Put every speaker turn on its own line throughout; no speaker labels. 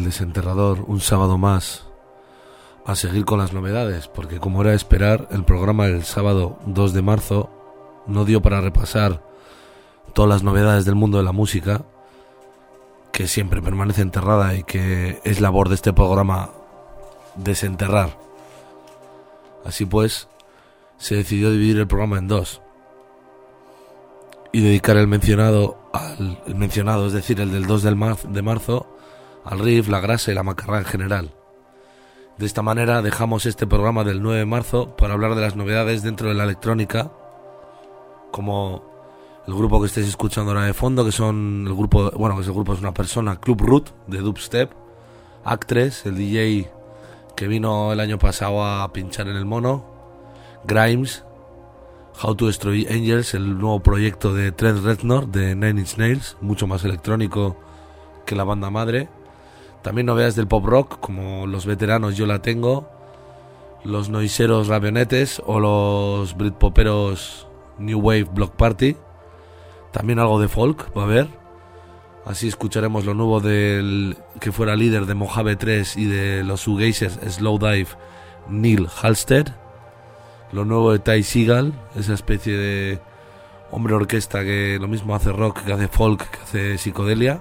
Desenterrador, un sábado más a seguir con las novedades, porque como era de esperar, el programa el sábado 2 de marzo no dio para repasar todas las novedades del mundo de la música, que siempre permanece enterrada y que es labor de este programa desenterrar. Así pues, se decidió dividir el programa en dos y dedicar el mencionado, es decir, el del 2 de marzo, al riff, la grasa y la macarrá en general. De esta manera dejamos este programa del 9 de marzo para hablar de las novedades dentro de la electrónica, como el grupo que estáis escuchando ahora de fondo, que son el grupo, bueno, que ese grupo es una persona, Club Root de Dubstep, Actres, el DJ que vino el año pasado a pinchar en el Mono, Grimes, How to Destroy Angels, el nuevo proyecto de Trent Reznor de Nine Inch Nails, mucho más electrónico que la banda madre. También novedades del pop rock, como los veteranos Yo La Tengo, los noiseros Ravionetes o los britpoperos New Wave Block Party. También algo de folk va a haber. Así escucharemos lo nuevo del que fuera líder de Mojave 3 y de los shoegazers Slowdive, Neil Halstead. Lo nuevo de Ty Segall, esa especie de hombre orquesta que lo mismo hace rock, que hace folk, que hace psicodelia.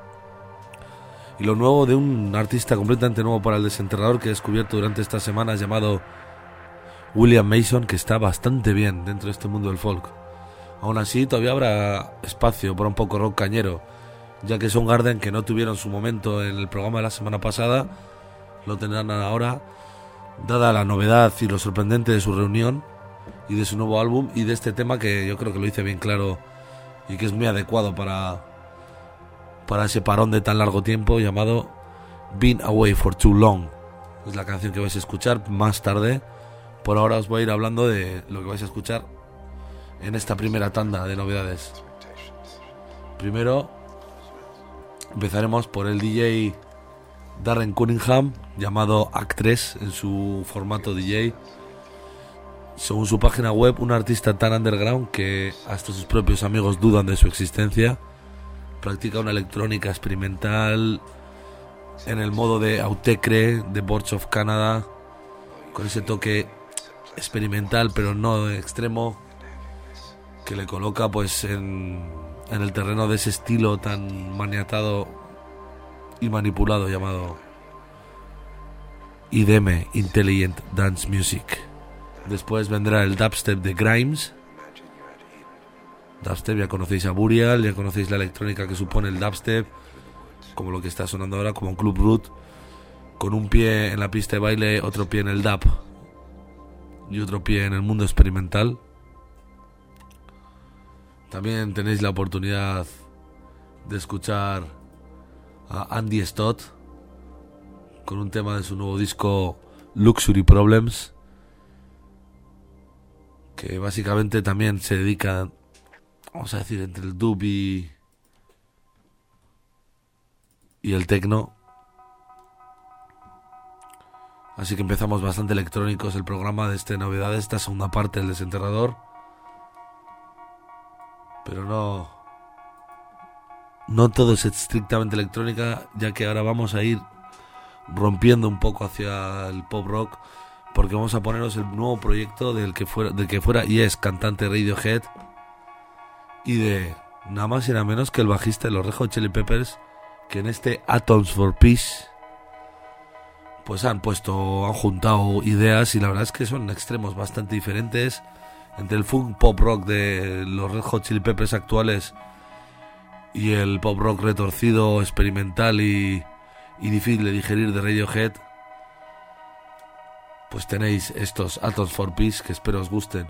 Y lo nuevo de un artista completamente nuevo para el Desenterrador que he descubierto durante estas semanas, llamado William Mason, que está bastante bien dentro de este mundo del folk. Aún así todavía habrá espacio para un poco rock cañero, ya que Soundgarden, que no tuvieron su momento en el programa de la semana pasada, lo tendrán ahora, dada la novedad y lo sorprendente de su reunión y de su nuevo álbum y de este tema que yo creo que lo hice bien claro y que es muy adecuado para ese parón de tan largo tiempo, llamado Been Away for Too Long. Es la canción que vais a escuchar más tarde. Por ahora os voy a ir hablando de lo que vais a escuchar en esta primera tanda de novedades. Primero empezaremos por el DJ Darren Cunningham, llamado Actres en su formato DJ. Según su página web, un artista tan underground que hasta sus propios amigos dudan de su existencia. Practica una electrónica experimental en el modo de Autechre, de Boards of Canada, con ese toque experimental pero no extremo, que le coloca pues en el terreno de ese estilo tan maniatado y manipulado llamado IDM, Intelligent Dance Music. Después vendrá el dubstep de Grimes. Dubstep, ya conocéis a Burial, ya conocéis la electrónica que supone el dubstep, como lo que está sonando ahora, como un Club Root, con un pie en la pista de baile, otro pie en el dub y otro pie en el mundo experimental. También tenéis la oportunidad de escuchar a Andy Stott con un tema de su nuevo disco Luxury Problems, que básicamente también se dedica, vamos a decir, entre el dub y el techno. Así que empezamos bastante electrónicos el programa de esta novedad, de esta segunda parte del Desenterrador. Pero no todo es estrictamente electrónica, ya que ahora vamos a ir rompiendo un poco hacia el pop rock, porque vamos a poneros el nuevo proyecto del que fuera y es cantante Radiohead, y de nada más y nada menos que el bajista de los Red Hot Chili Peppers, que en este Atoms for Peace pues han juntado ideas, y la verdad es que son extremos bastante diferentes entre el funk pop rock de los Red Hot Chili Peppers actuales y el pop rock retorcido, experimental y difícil de digerir de Radiohead. Pues tenéis estos Atoms for Peace, que espero os gusten.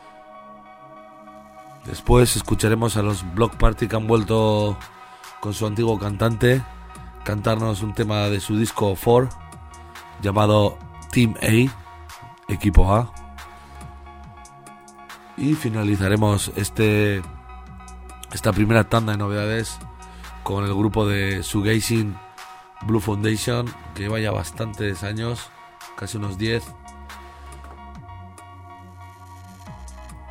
Después escucharemos a los Block Party, que han vuelto con su antiguo cantante cantarnos un tema de su disco 4 llamado Team A, Equipo A. Y finalizaremos esta primera tanda de novedades con el grupo de shoegazing Blue Foundation, que lleva ya bastantes años, casi unos 10.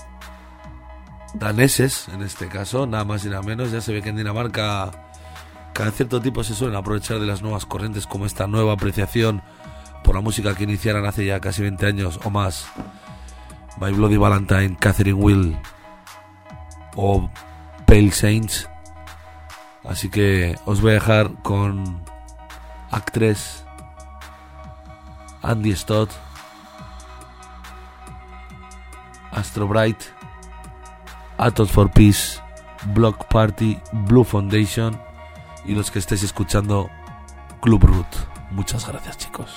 Daneses, en este caso, nada más y nada menos. Ya se ve que en Dinamarca Cada cierto tiempo se suelen aprovechar de las nuevas corrientes, como esta nueva apreciación por la música que iniciaron hace ya casi 20 años o más My Bloody Valentine, Catherine Will o Pale Saints. Así que os voy a dejar con Actress, Andy Stott, Astro Bright, Atos for Peace, Block Party, Blue Foundation y los que estéis escuchando Club Root. Muchas gracias, chicos.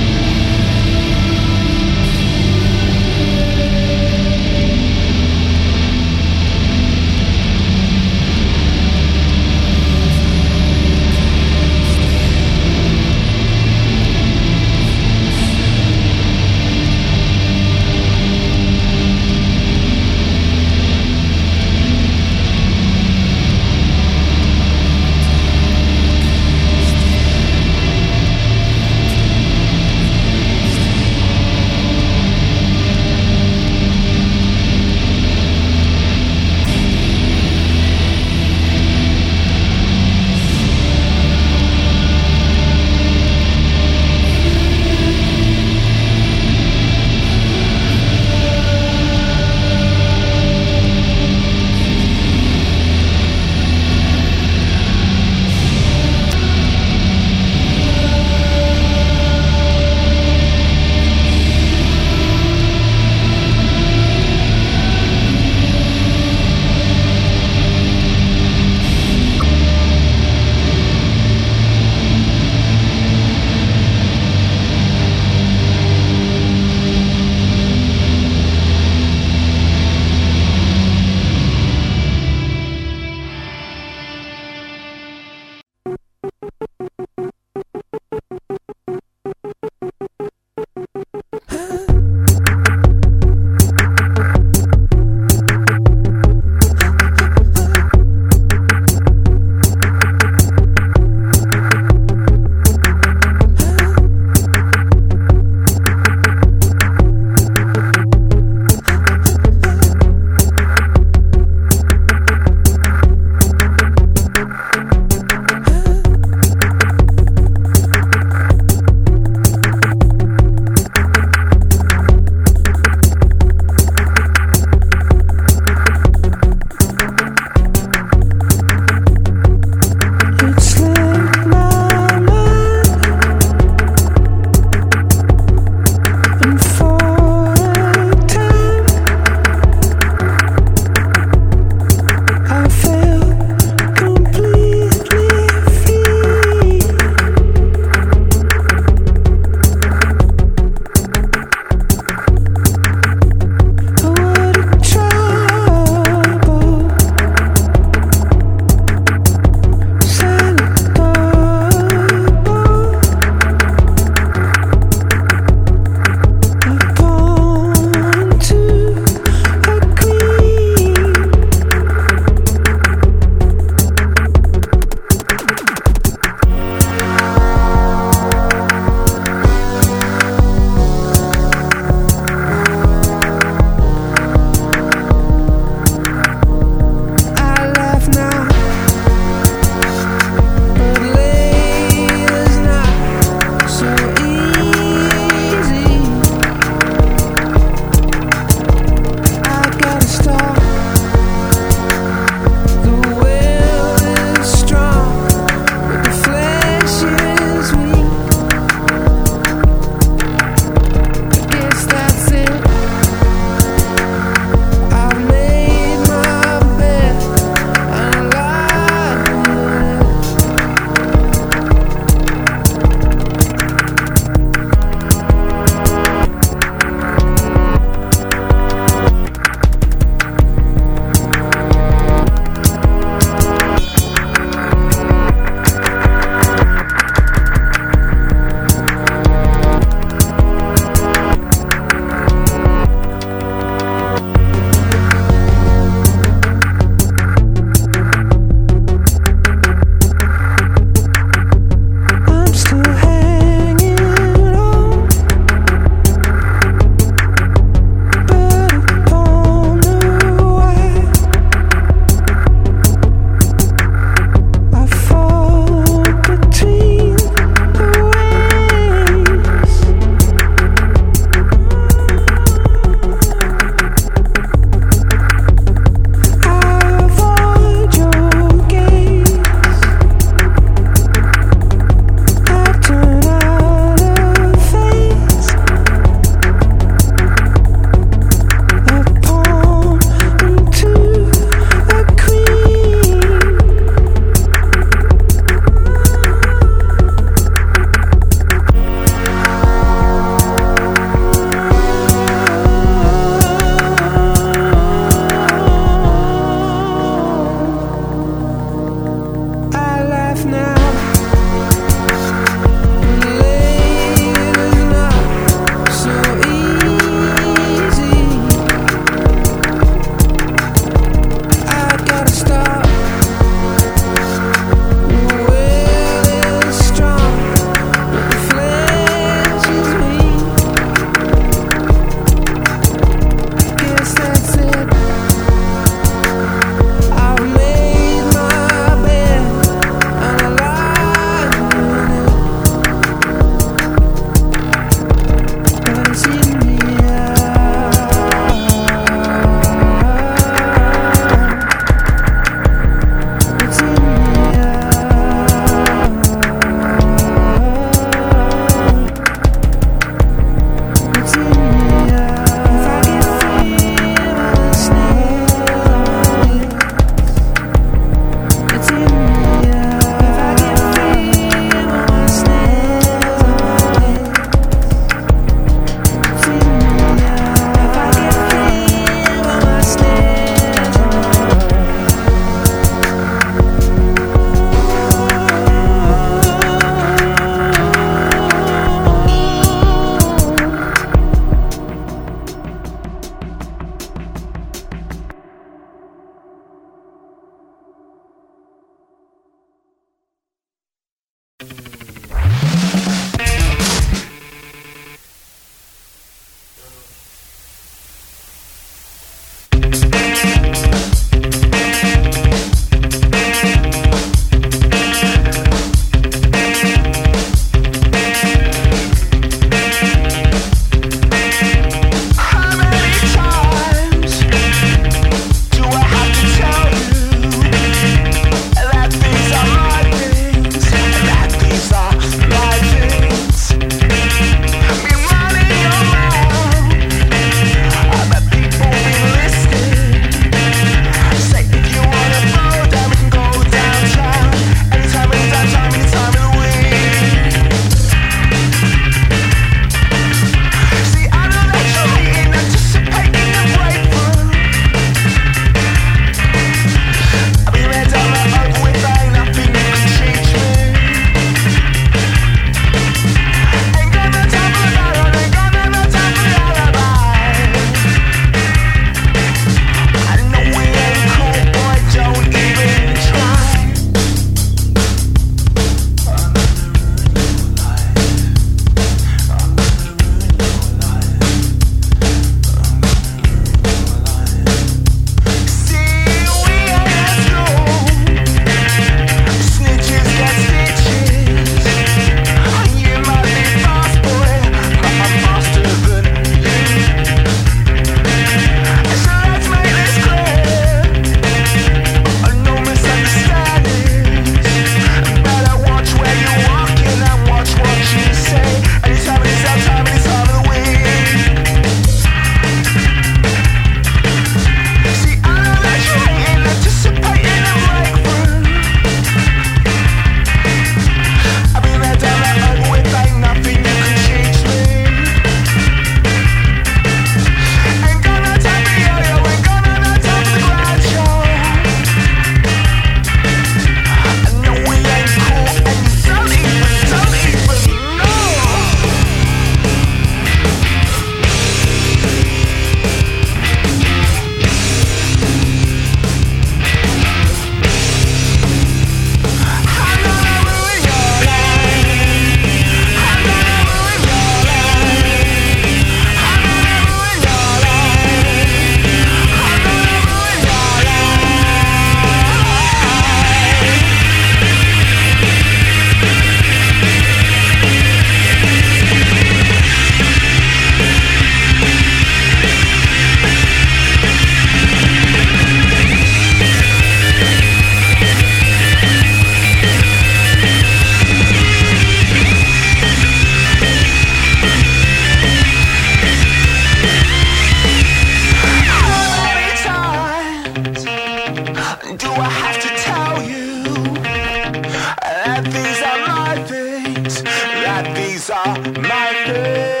that these are my days.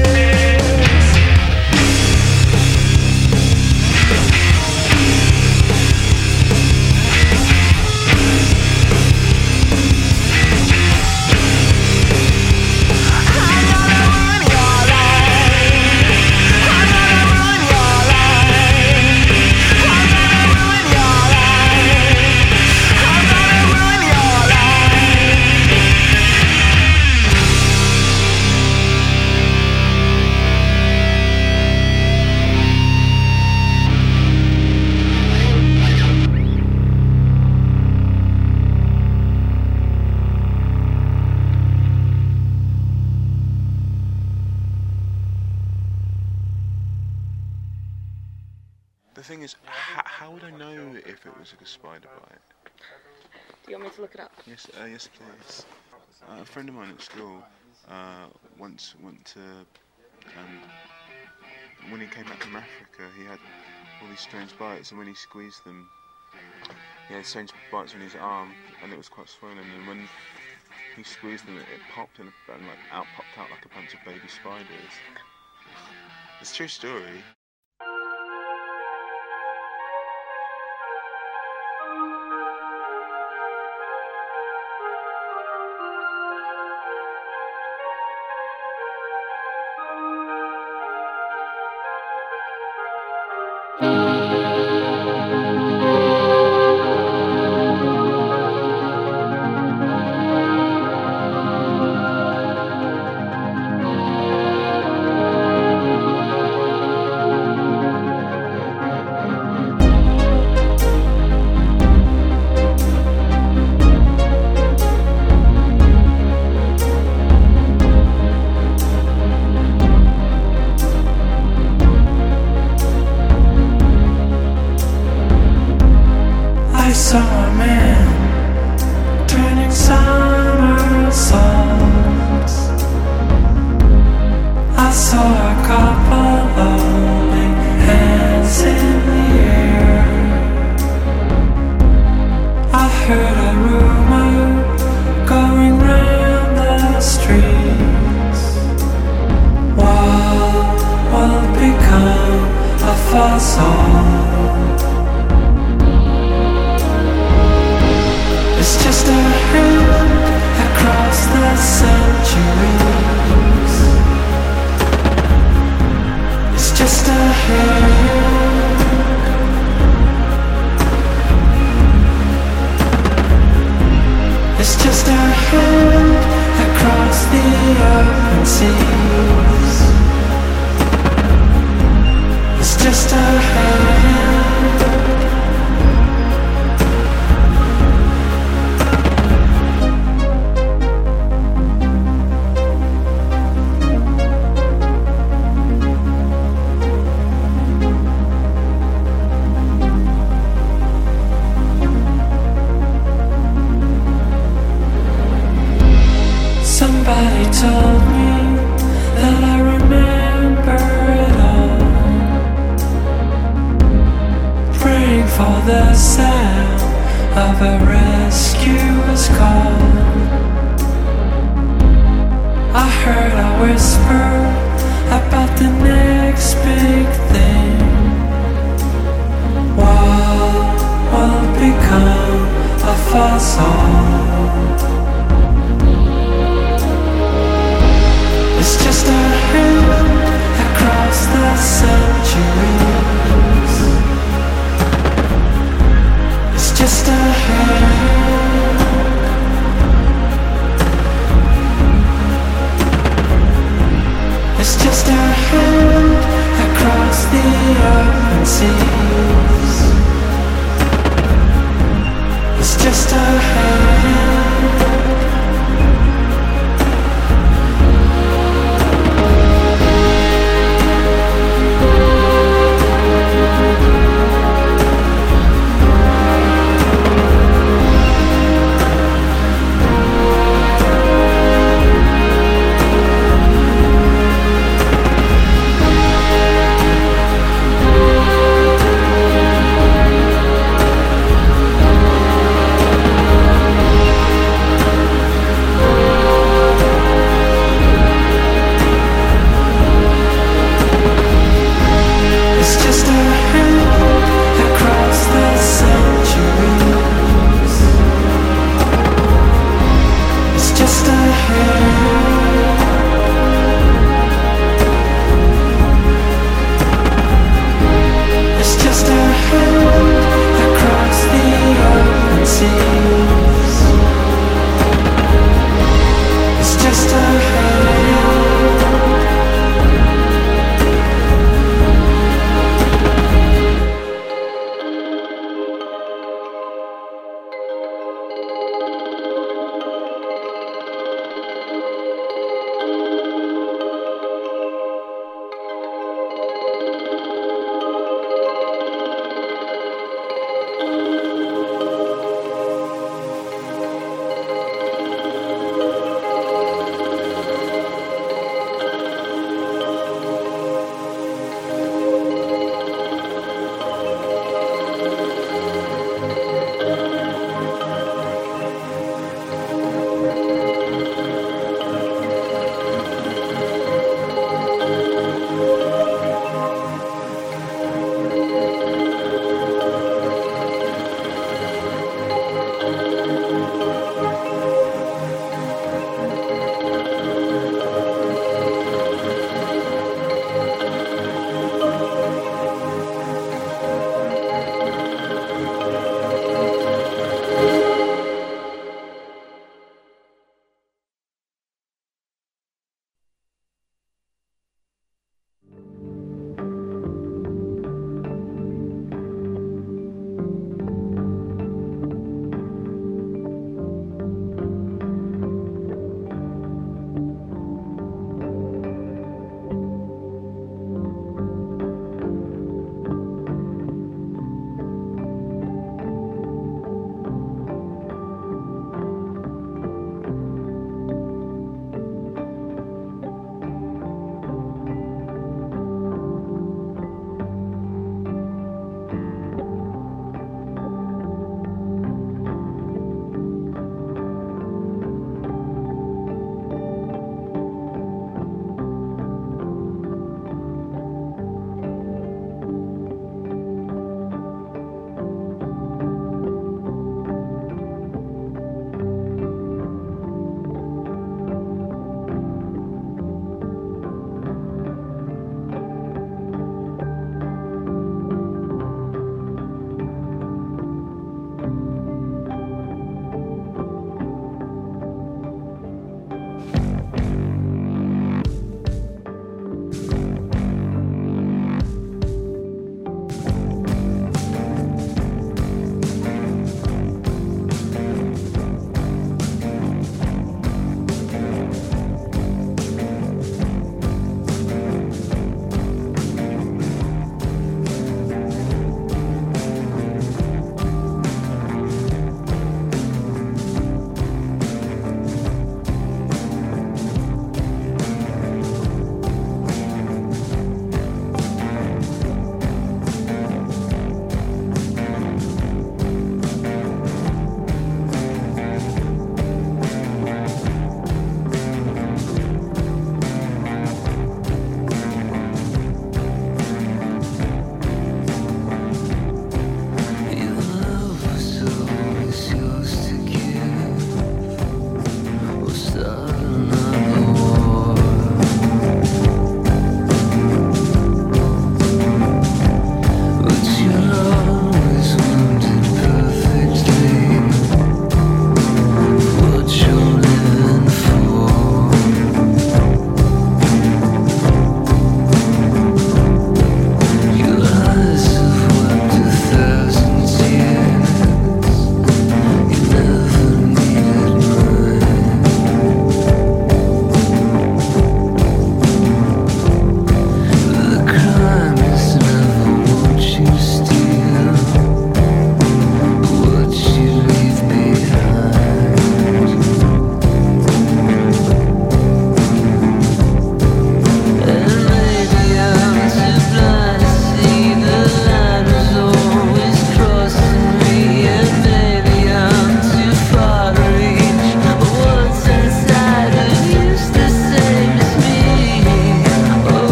The thing is, how would I know if it was a spider bite?
Do you want me to look it up?
Yes, yes, please. A friend of mine at school once went to, when he came back from Africa, he had all these strange bites, and when he squeezed them, he had strange bites on his arm, and it was quite swollen. And when he squeezed them, it popped and like popped out like a bunch of baby spiders. It's a true story.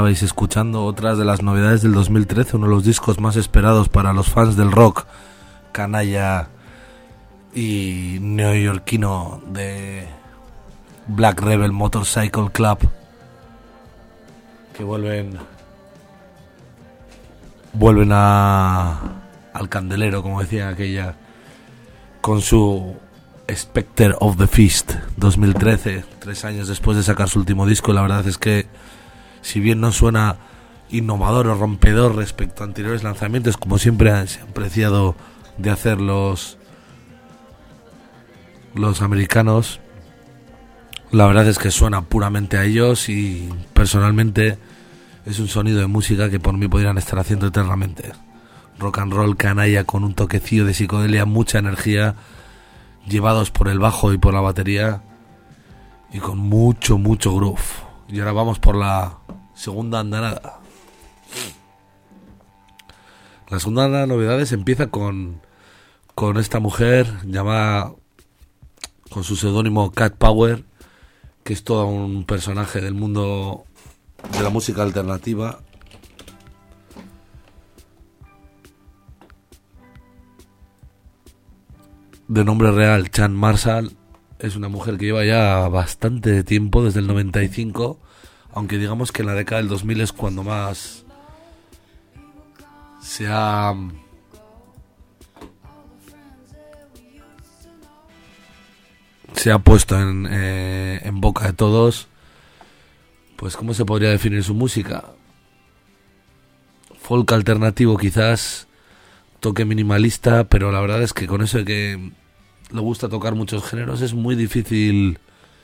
estabais escuchando otras de las novedades del 2013, uno de los discos más esperados para los fans del rock canalla y neoyorquino de Black Rebel Motorcycle Club, que vuelven al candelero, como decía aquella, con su Spectre of the Feast 2013, 3 años después de sacar su último disco. La verdad es que, si bien no suena innovador o rompedor respecto a anteriores lanzamientos, como siempre se han apreciado de hacer los americanos, la verdad es que suena puramente a ellos, y personalmente es un sonido de música que por mí podrían estar haciendo eternamente. Rock and roll canalla con un toquecillo de psicodelia, mucha energía, llevados por el bajo y por la batería, y con mucho groove. Y ahora vamos por la segunda andanada. La segunda andanada de novedades empieza con esta mujer llamada, con su seudónimo Cat Power, que es todo un personaje del mundo de la música alternativa. De nombre real Chan Marshall. Es una mujer que lleva ya bastante tiempo, desde el 95, aunque digamos que en la década del 2000 es cuando más se ha puesto en boca de todos. Pues, ¿cómo se podría definir su música? Folk alternativo quizás, toque minimalista, pero la verdad es que con eso de que le gusta tocar muchos géneros es muy difícil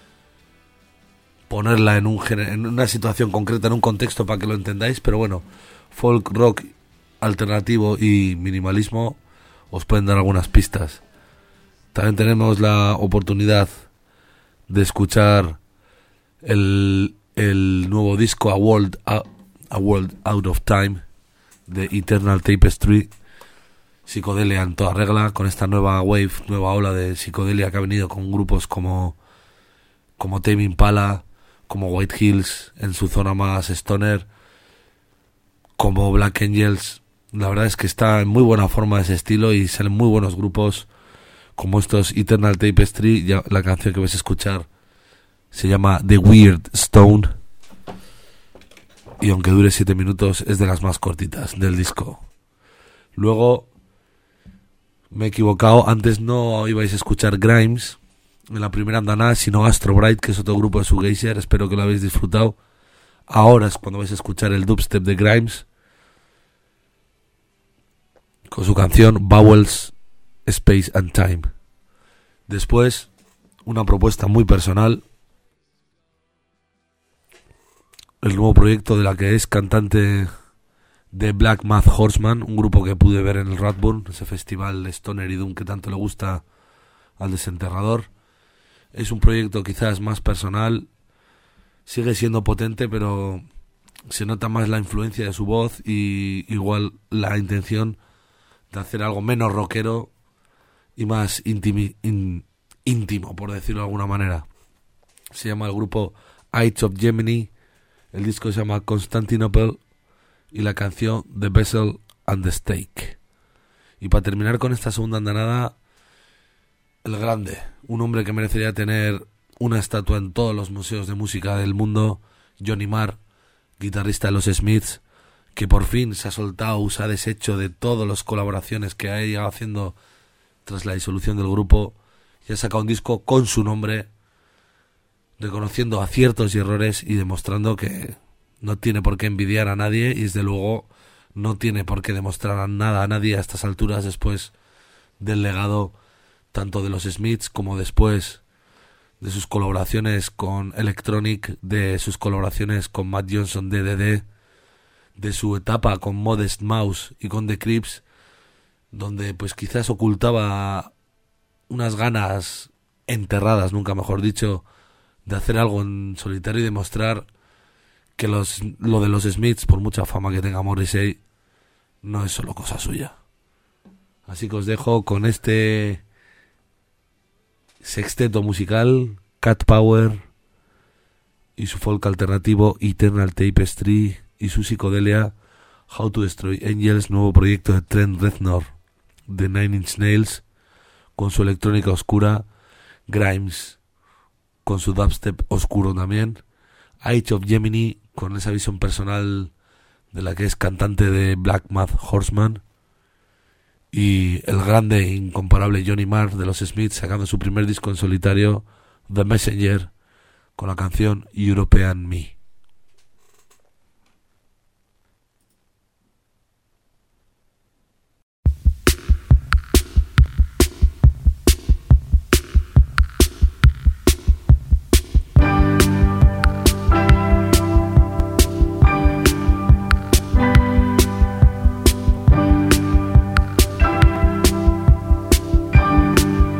ponerla en una situación concreta, en un contexto, para que lo entendáis. Pero bueno, folk, rock alternativo y minimalismo os pueden dar algunas pistas. También tenemos la oportunidad de escuchar el nuevo disco A World Out of Time de Eternal Tapestry. Psicodelia en toda regla, con esta nueva ola de psicodelia que ha venido con grupos como Tame Impala, como White Hills en su zona más stoner, como Black Angels. La verdad es que está en muy buena forma ese estilo, y salen muy buenos grupos como estos Eternal Tapestry. Ya, la canción que vais a escuchar se llama The Weird Stone, y aunque dure 7 minutos es de las más cortitas del disco. Luego me he equivocado, antes no ibais a escuchar Grimes en la primera andanada, sino Astro Bright, que es otro grupo de Shoegazer. Espero que lo habéis disfrutado. Ahora es cuando vais a escuchar el dubstep de Grimes, con su canción Vowels, Space and Time. Después, una propuesta muy personal, el nuevo proyecto de la que es cantante de Black Math Horseman, un grupo que pude ver en el Radburn, ese festival de stoner y doom que tanto le gusta al desenterrador. Es un proyecto quizás más personal, sigue siendo potente, pero se nota más la influencia de su voz y igual la intención de hacer algo menos rockero y más íntimo, por decirlo de alguna manera. Se llama el grupo Eyes of Gemini, el disco se llama Constantinople y la canción The Vessel and the Stake. Y para terminar con esta segunda andanada, el grande, un hombre que merecería tener una estatua en todos los museos de música del mundo, Johnny Marr, guitarrista de los Smiths, que por fin se ha soltado, se ha deshecho de todas las colaboraciones que ha ido haciendo tras la disolución del grupo, y ha sacado un disco con su nombre, reconociendo aciertos y errores y demostrando que no tiene por qué envidiar a nadie, y desde luego no tiene por qué demostrar nada a nadie a estas alturas, después del legado tanto de los Smiths como después de sus colaboraciones con Electronic, de sus colaboraciones con Matt Johnson DDD, de su etapa con Modest Mouse y con The Crips, donde pues quizás ocultaba unas ganas enterradas, nunca mejor dicho, de hacer algo en solitario y demostrar que lo de los Smiths, por mucha fama que tenga Morrissey, no es solo cosa suya. Así que os dejo con este sexteto musical, Cat Power y su folk alternativo Eternal Tapestry y su psicodelia, How to Destroy Angels, nuevo proyecto de Trent Reznor de Nine Inch Nails, con su electrónica oscura, Grimes con su dubstep oscuro también, Age of Gemini con esa visión personal de la que es cantante de Black Math Horseman, y el grande e incomparable Johnny Marr de los Smiths sacando su primer disco en solitario, The Messenger, con la canción European Me.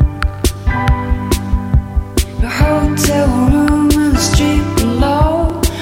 Hotel room in the street below.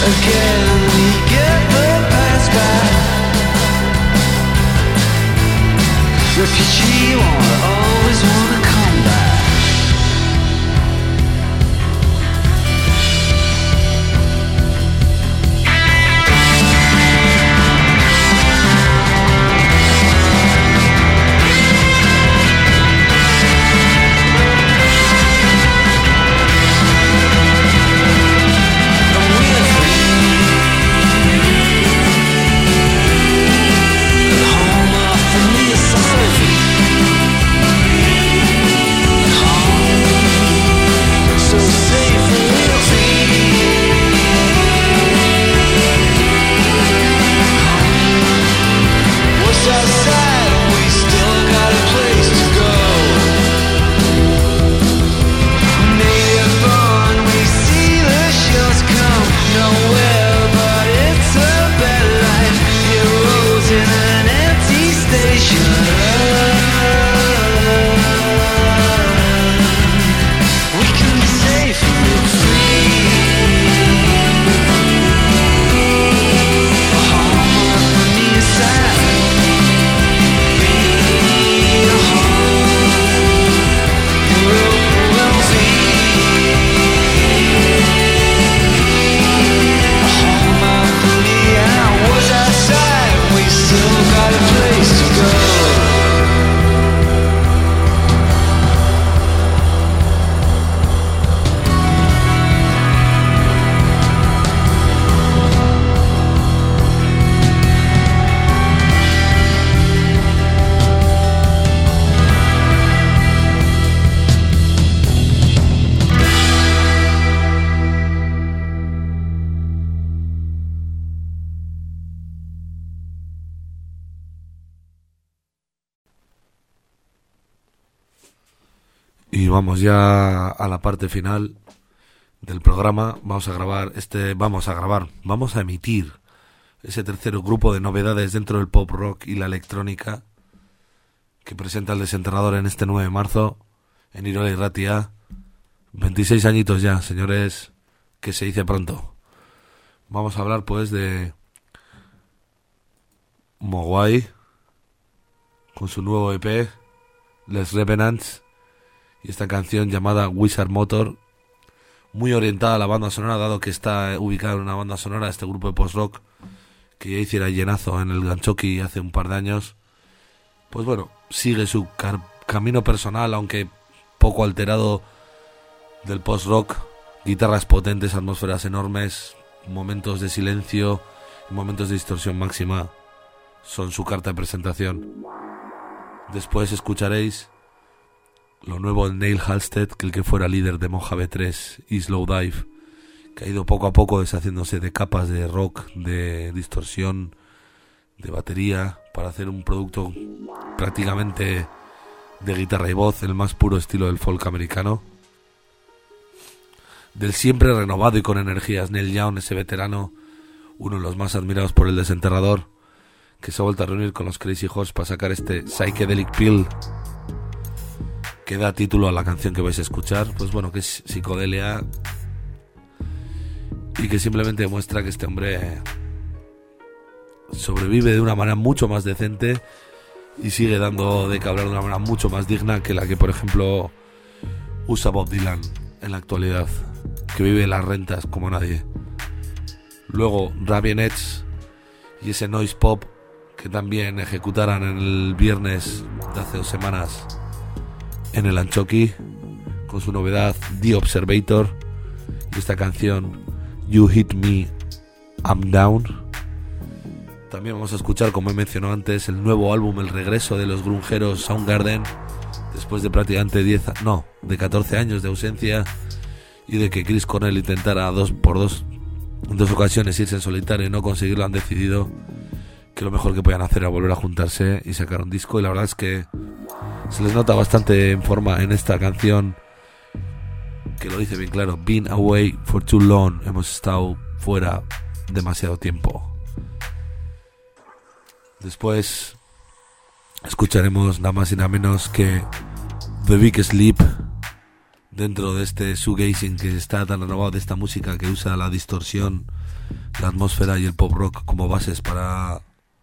Refugee won't always wanna come back.
Y vamos ya a la parte final del programa. Vamos a emitir ese tercer grupo de novedades dentro del pop rock y la electrónica que presenta el Desenterrador en este 9 de marzo en Irola y Ratia. 26 añitos ya, señores, que se dice pronto. Vamos a hablar pues de Mogwai con su nuevo EP Les Revenants y esta canción llamada Wizard Motor, muy orientada a la banda sonora, dado que está ubicada en una banda sonora, este grupo de post-rock que ya hiciera llenazo en el Ganchoki hace un par de años. Pues bueno, sigue su camino personal, aunque poco alterado, del post-rock. Guitarras potentes, atmósferas enormes, momentos de silencio y momentos de distorsión máxima son su carta de presentación. Después escucharéis lo nuevo de Neil Halstead, que el que fuera líder de Mojave 3 y Slowdive, que ha ido poco a poco deshaciéndose de capas de rock, de distorsión, de batería, para hacer un producto prácticamente de guitarra y voz, el más puro estilo del folk americano. Del siempre renovado y con energías Neil Young, ese veterano, uno de los más admirados por el Desenterrador, que se ha vuelto a reunir con los Crazy Horse para sacar este Psychedelic Pill, que da título a la canción que vais a escuchar. Pues bueno, que es psicodelia y que simplemente demuestra que este hombre sobrevive de una manera mucho más decente y sigue dando de que hablar de una manera mucho más digna que la que, por ejemplo, usa Bob Dylan en la actualidad, que vive las rentas como nadie. Luego Rabinets y ese noise pop que también ejecutaran en el viernes de hace 2 semanas en el Anchoqui, con su novedad The Observator y esta canción You Hit Me, I'm Down. También vamos a escuchar, como he mencionado antes, el nuevo álbum, el regreso de los grungeros Soundgarden, después de prácticamente 14 años de ausencia y de que Chris Cornell intentara en 2 ocasiones irse en solitario y no conseguirlo. Han decidido que lo mejor que podían hacer era volver a juntarse y sacar un disco, y la verdad es que se les nota bastante en forma en esta canción, que lo dice bien claro: Been away for too long, hemos estado fuera demasiado tiempo. Después escucharemos nada más y nada menos que The Big Sleep, dentro de este shoegazing que está tan renovado, de esta música que usa la distorsión la atmósfera y el pop rock como bases para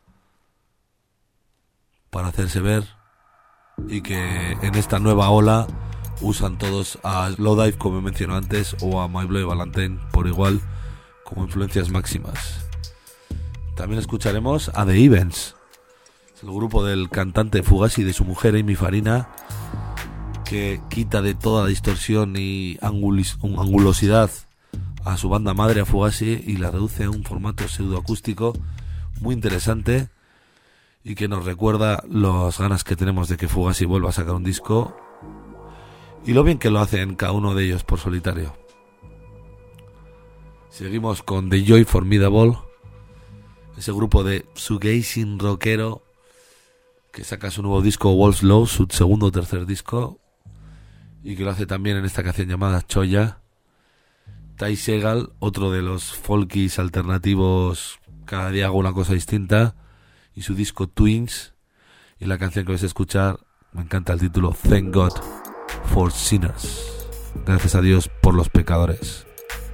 hacerse ver, y que en esta nueva ola usan todos a Slowdive, como he mencionado antes, o a My Bloody Valentine por igual como influencias máximas. También escucharemos a The Events, el grupo del cantante Fugazi y de su mujer Amy Farina, que quita de toda la distorsión y angulosidad a su banda madre, a Fugazi, y la reduce a un formato pseudoacústico muy interesante y que nos recuerda las ganas que tenemos de que Fugazi vuelva a sacar un disco y lo bien que lo hacen cada uno de ellos por solitario. Seguimos con The Joy Formidable, ese grupo de shoegazing rockero que saca su nuevo disco Wolf's Law, su segundo o tercer disco, y que lo hace también en esta canción llamada Choya. Ty Segall, otro de los folkies alternativos, cada día hago una cosa distinta, y su disco Twins, y la canción que vais a escuchar, me encanta el título, Thank God for Sinners, gracias a Dios por los pecadores.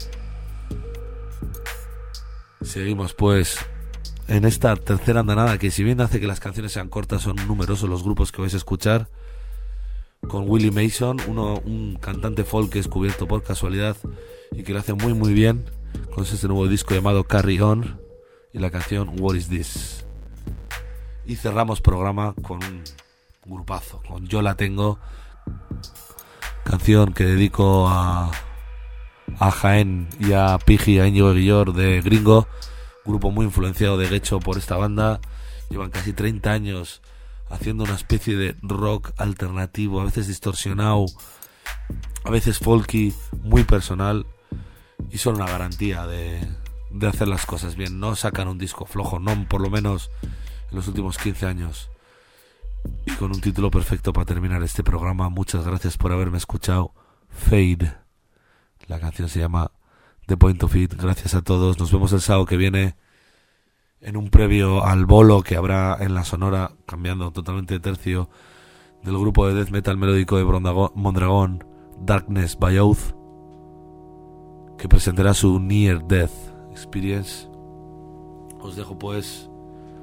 Seguimos pues en esta tercera andanada, que si bien hace que las canciones sean cortas, son numerosos los grupos que vais a escuchar, con Willie Mason, un cantante folk que he descubierto por casualidad y que lo hace muy muy bien, con este nuevo disco llamado Carry On y la canción What Is This. Y cerramos programa con un grupazo, con Yo La Tengo, canción que dedico a Jaén y a Piji, a Íñigo Guillor de Gringo, grupo muy influenciado de Guecho por esta banda. Llevan casi 30 años haciendo una especie de rock alternativo, a veces distorsionado, a veces folky, muy personal, y son una garantía de hacer las cosas bien. No sacan un disco flojo, no, por lo menos en los últimos 15 años. Y con un título perfecto para terminar este programa. Muchas gracias por haberme escuchado. Fade, la canción se llama The Point of It. Gracias a todos, nos vemos el sábado que viene en un previo al bolo que habrá en la Sonora, cambiando totalmente de tercio, del grupo de death metal melódico de Mondragón, Darkness by Oath, que presentará su Near Death Experience. Os dejo pues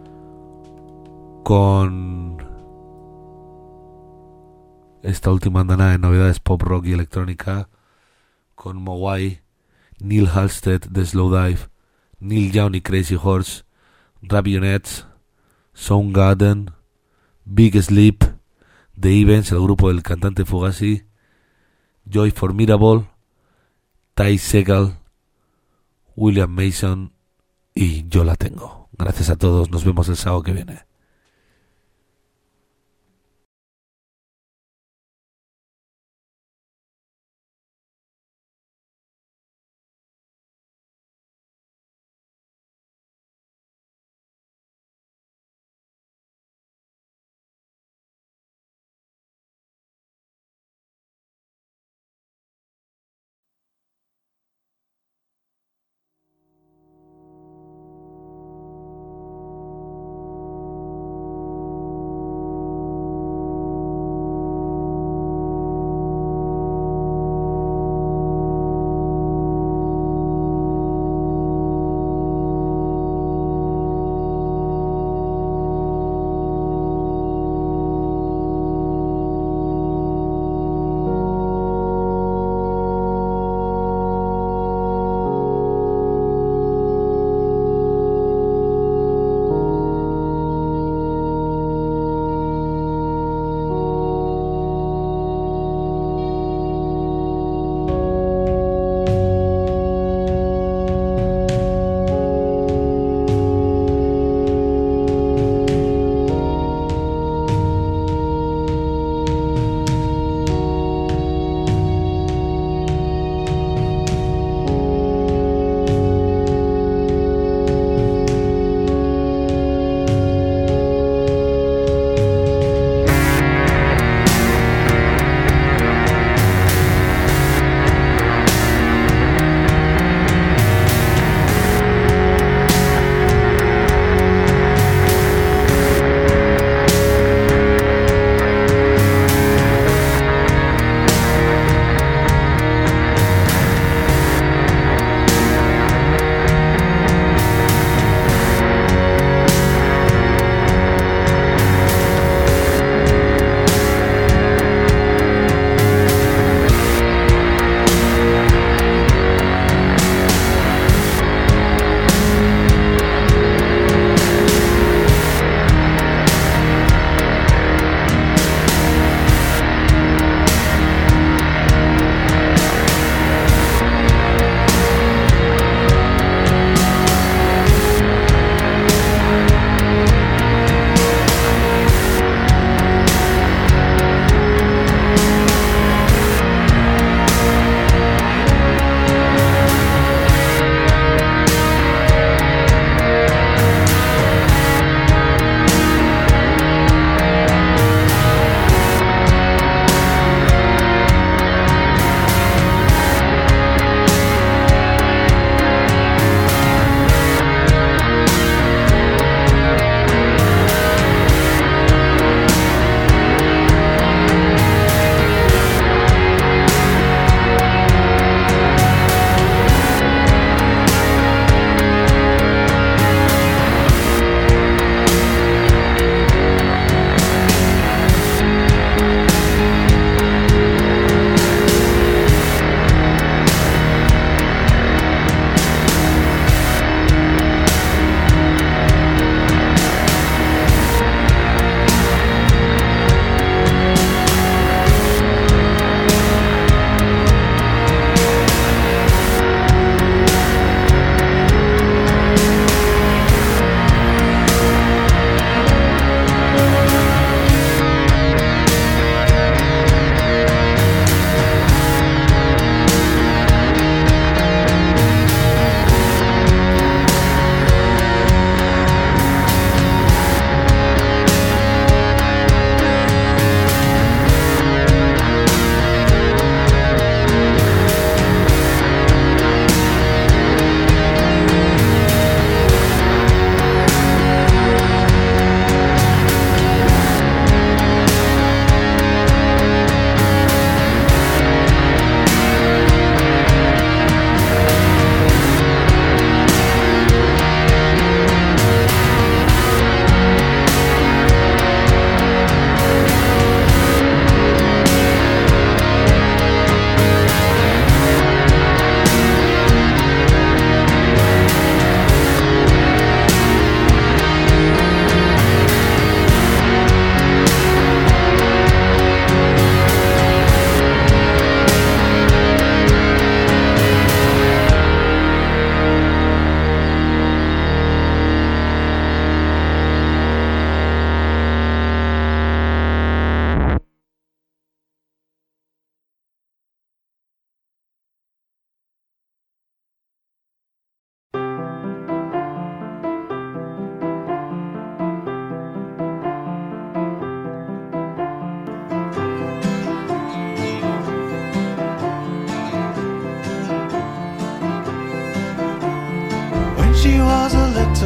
con esta última andanada de novedades pop rock y electrónica, con Mogwai, Neil Halstead de Slowdive, Neil Young y Crazy Horse, Rabionettes, Soundgarden, Big Sleep, The Events, el grupo del cantante Fugazi, Joy Formidable, Ty Segall, William Mason y Yo La Tengo. Gracias a todos, nos vemos el sábado que viene.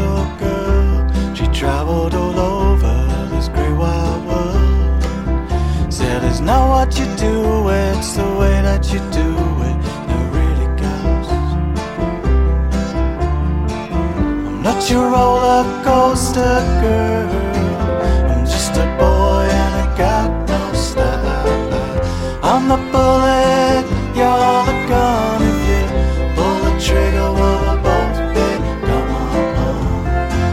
little girl. She traveled all over this great wide world. Said it's not what you do, it's the way that you do it that really counts. I'm not your roller coaster girl, I'm just a boy and I got no style. I'm the bullet, you're the gun. If you pull the trigger, we'll both be gone.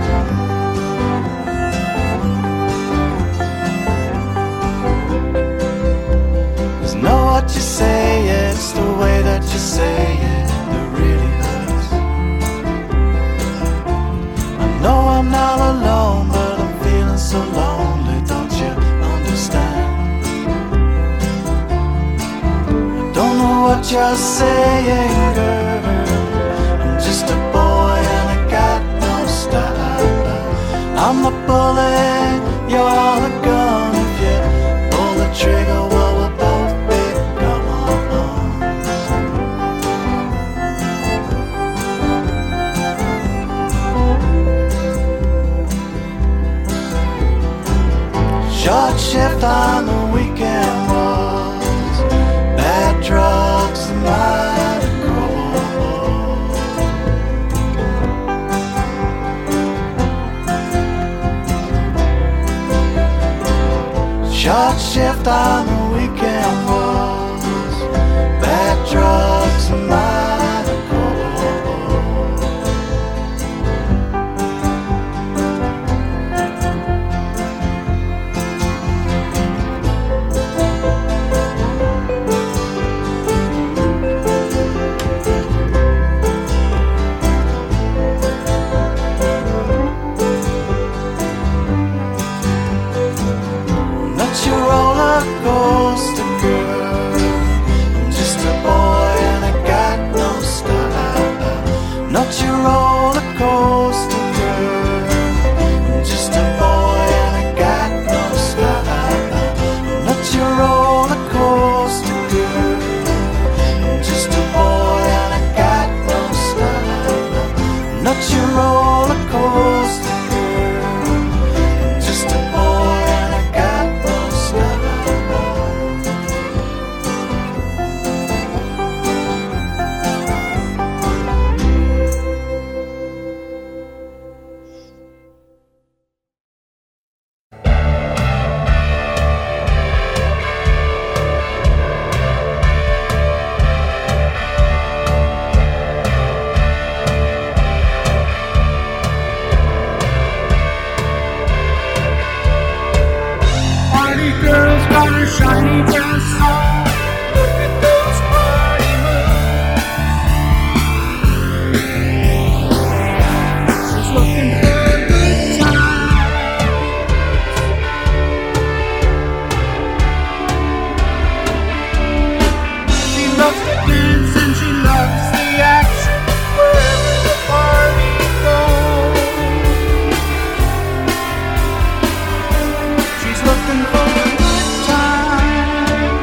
It's not what you say, it's the way that you say it that really hurts. I know I'm not alone, but I'm feeling so lonely, don't you understand? Don't know what you're saying, girl. I'm just a boy and I got no style. I'm the bullet, you're the gun. If you pull the trigger, well, we'll both be gone. Short shift on the weekend was bad drugs and mighty cold. Short shift on the weekend was bad drugs and mighty cold. Not your roller coaster girl, I'm just a boy and I got no style. Not your roller coaster girl, I'm just a boy and I got no style. Not your roller coaster girl, I'm just a boy and I got no style. Not your roller coaster girl, I'm just a boy and I got no style.
Party girls got her shiny dress on. Look at those party moves. She's looking for a good time. She loves to dance and she loves the action wherever the party goes. She's looking for a good time.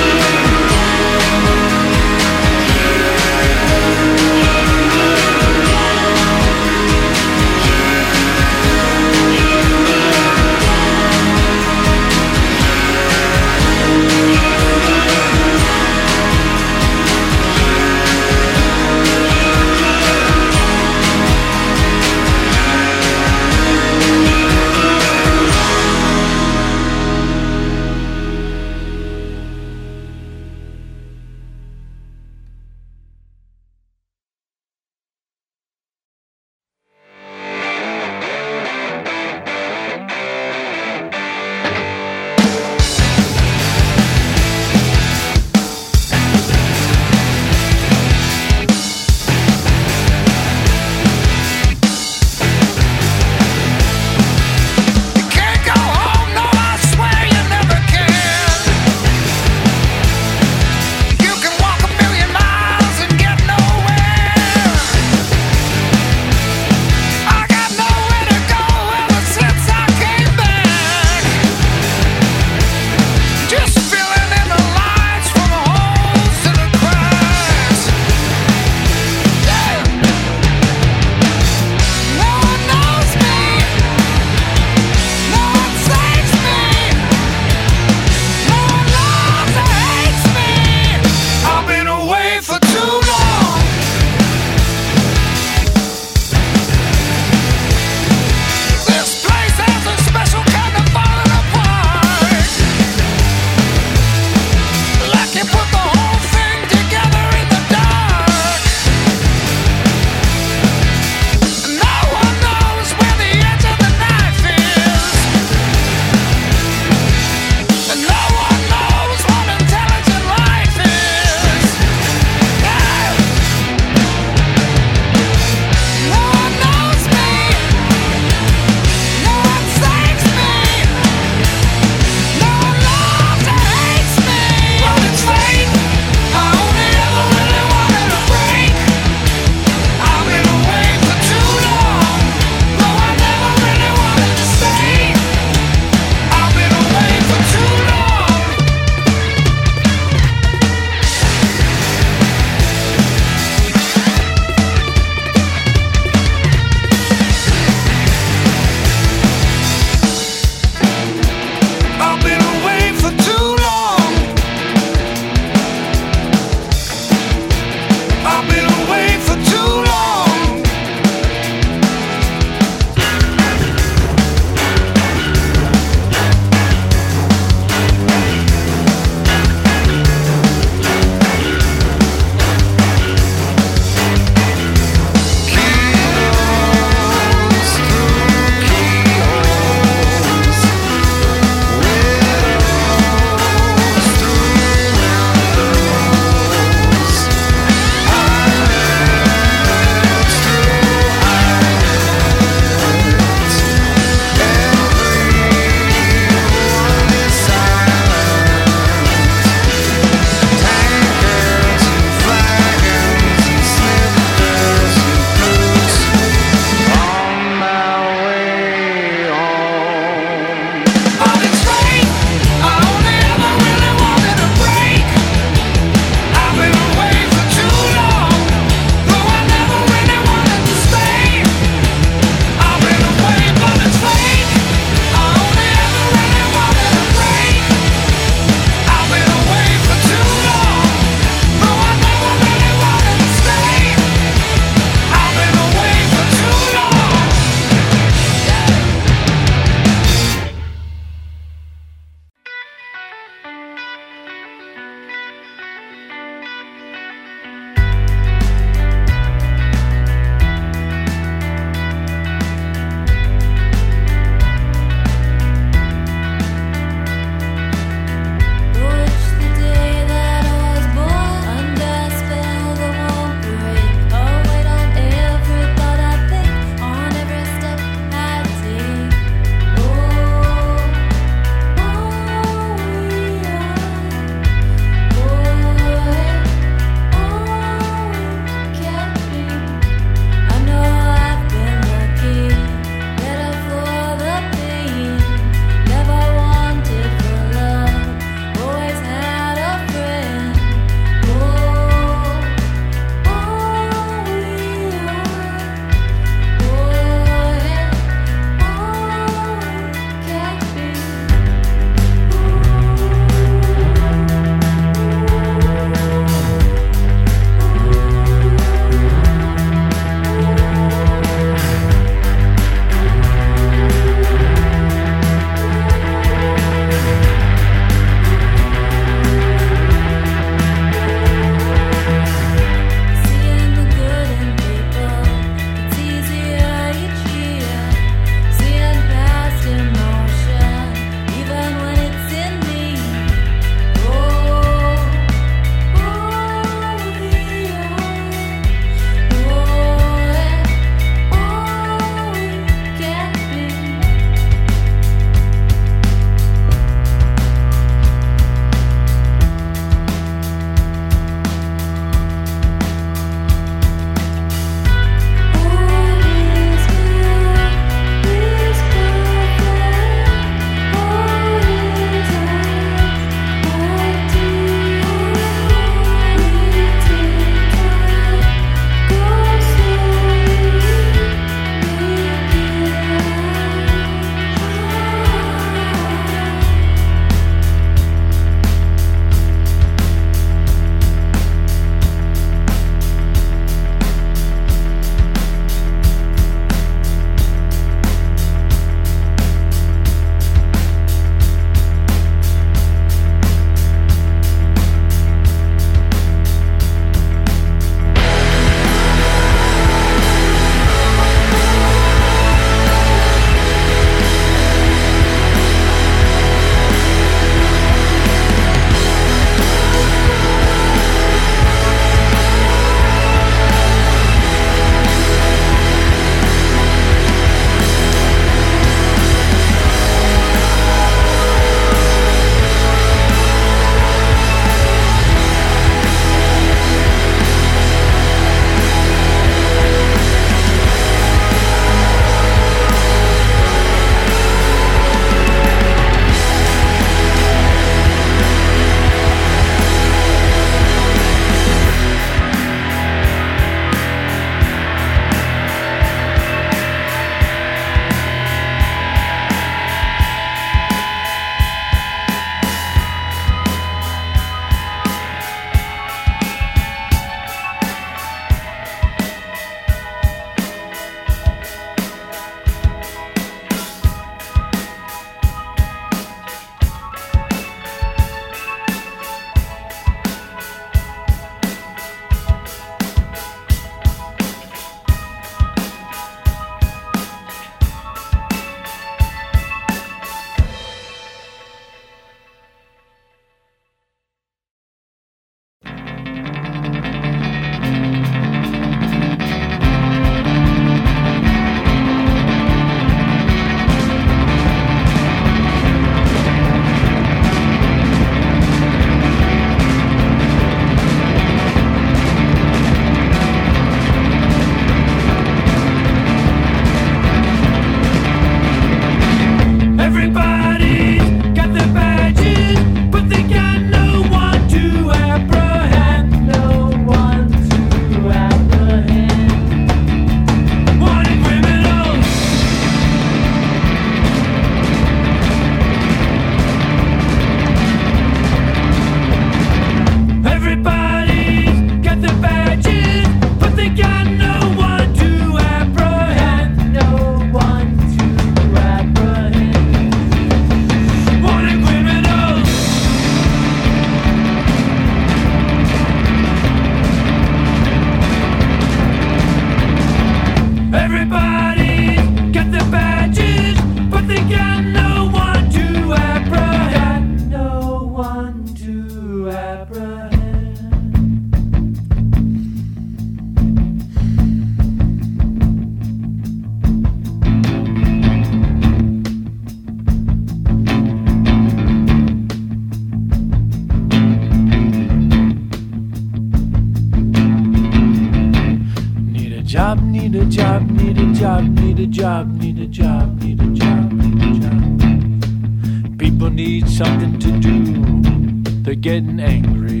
job, need a job, need a job, need a job, need a job, need a job, need a job. People need something to do, they're getting angry.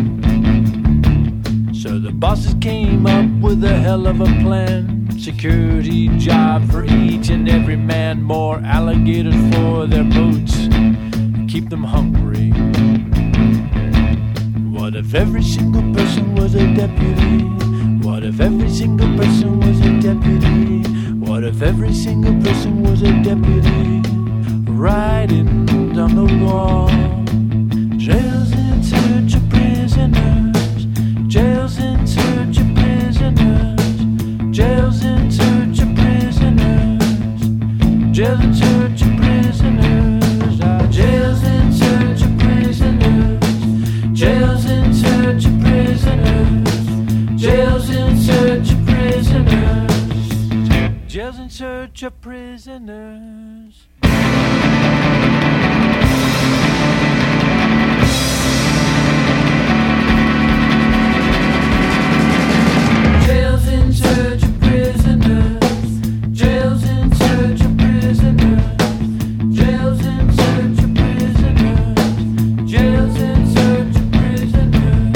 So the bosses came up with a hell of a plan. Security job for each and every man. More alligators for their boats, keep them hungry. What if every single person was a deputy? What if every single person was a deputy? What if every single person was a deputy? Writing on the wall. Jails in search of prisoners. Jails in search of prisoners. Jails in search of prisoners. Jails in search of prisoners. Jails in search of prisoners. Jails in search of prisoners. Jails in search of prisoners. Jails in search of prisoners. Jails in search of prisoners. Jails in search of prisoners. Jails in search of prisoners. Jails in search of prisoners.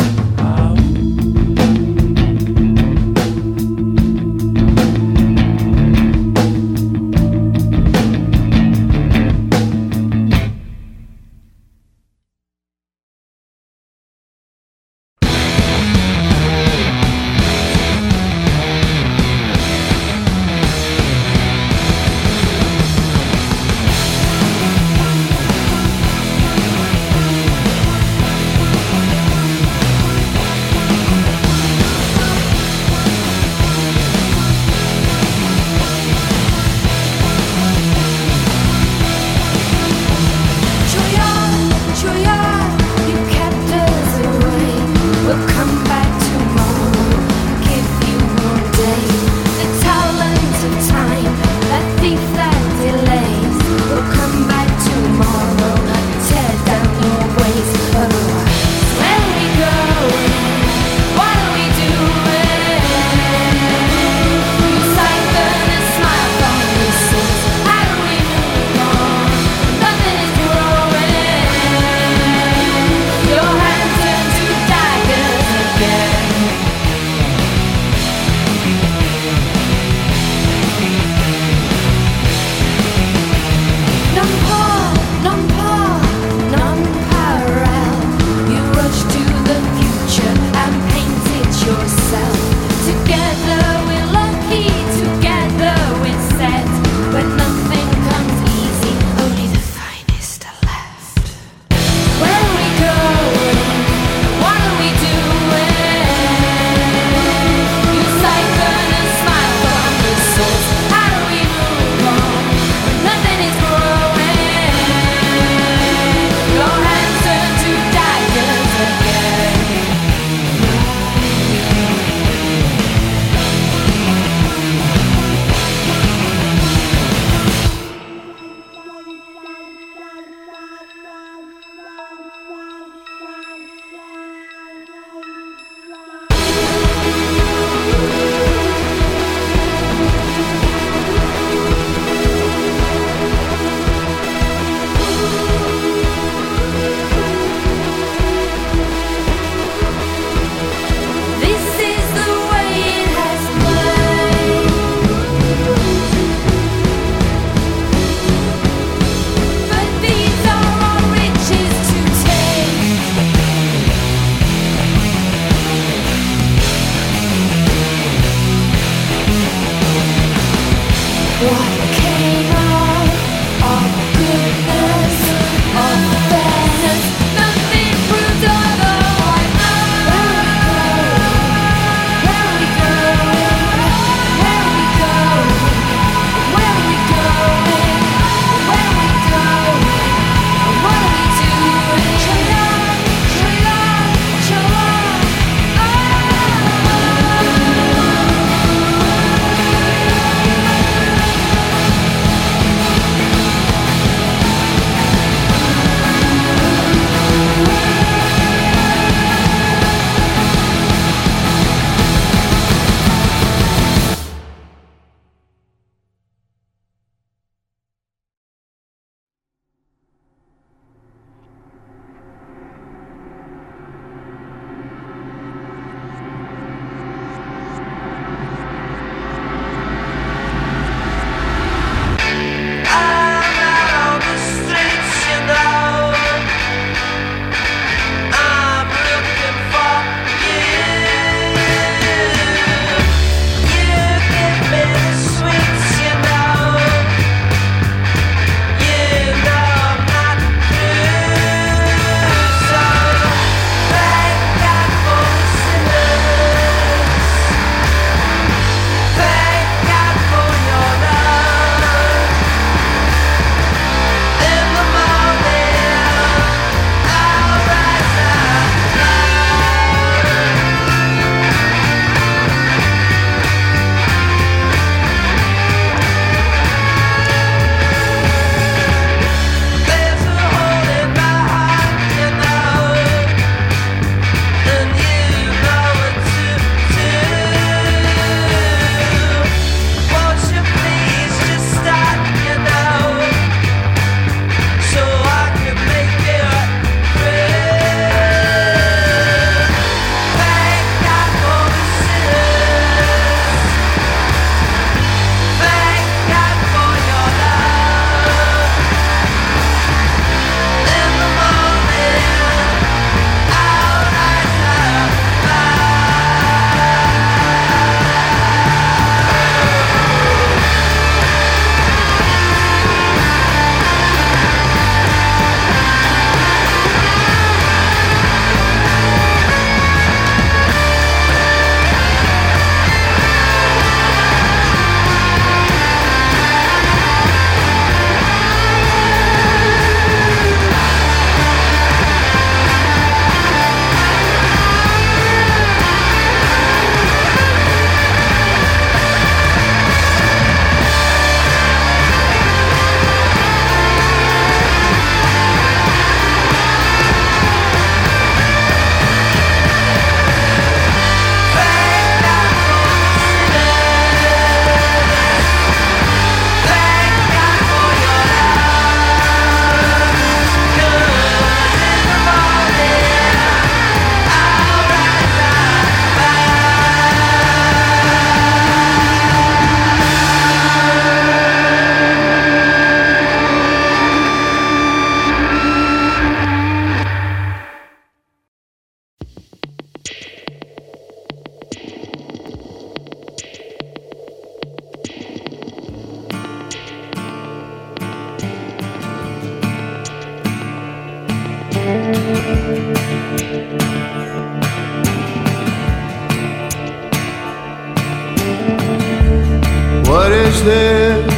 What is this?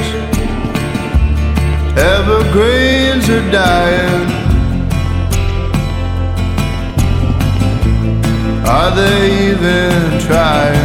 Evergreens are dying. Are they even trying?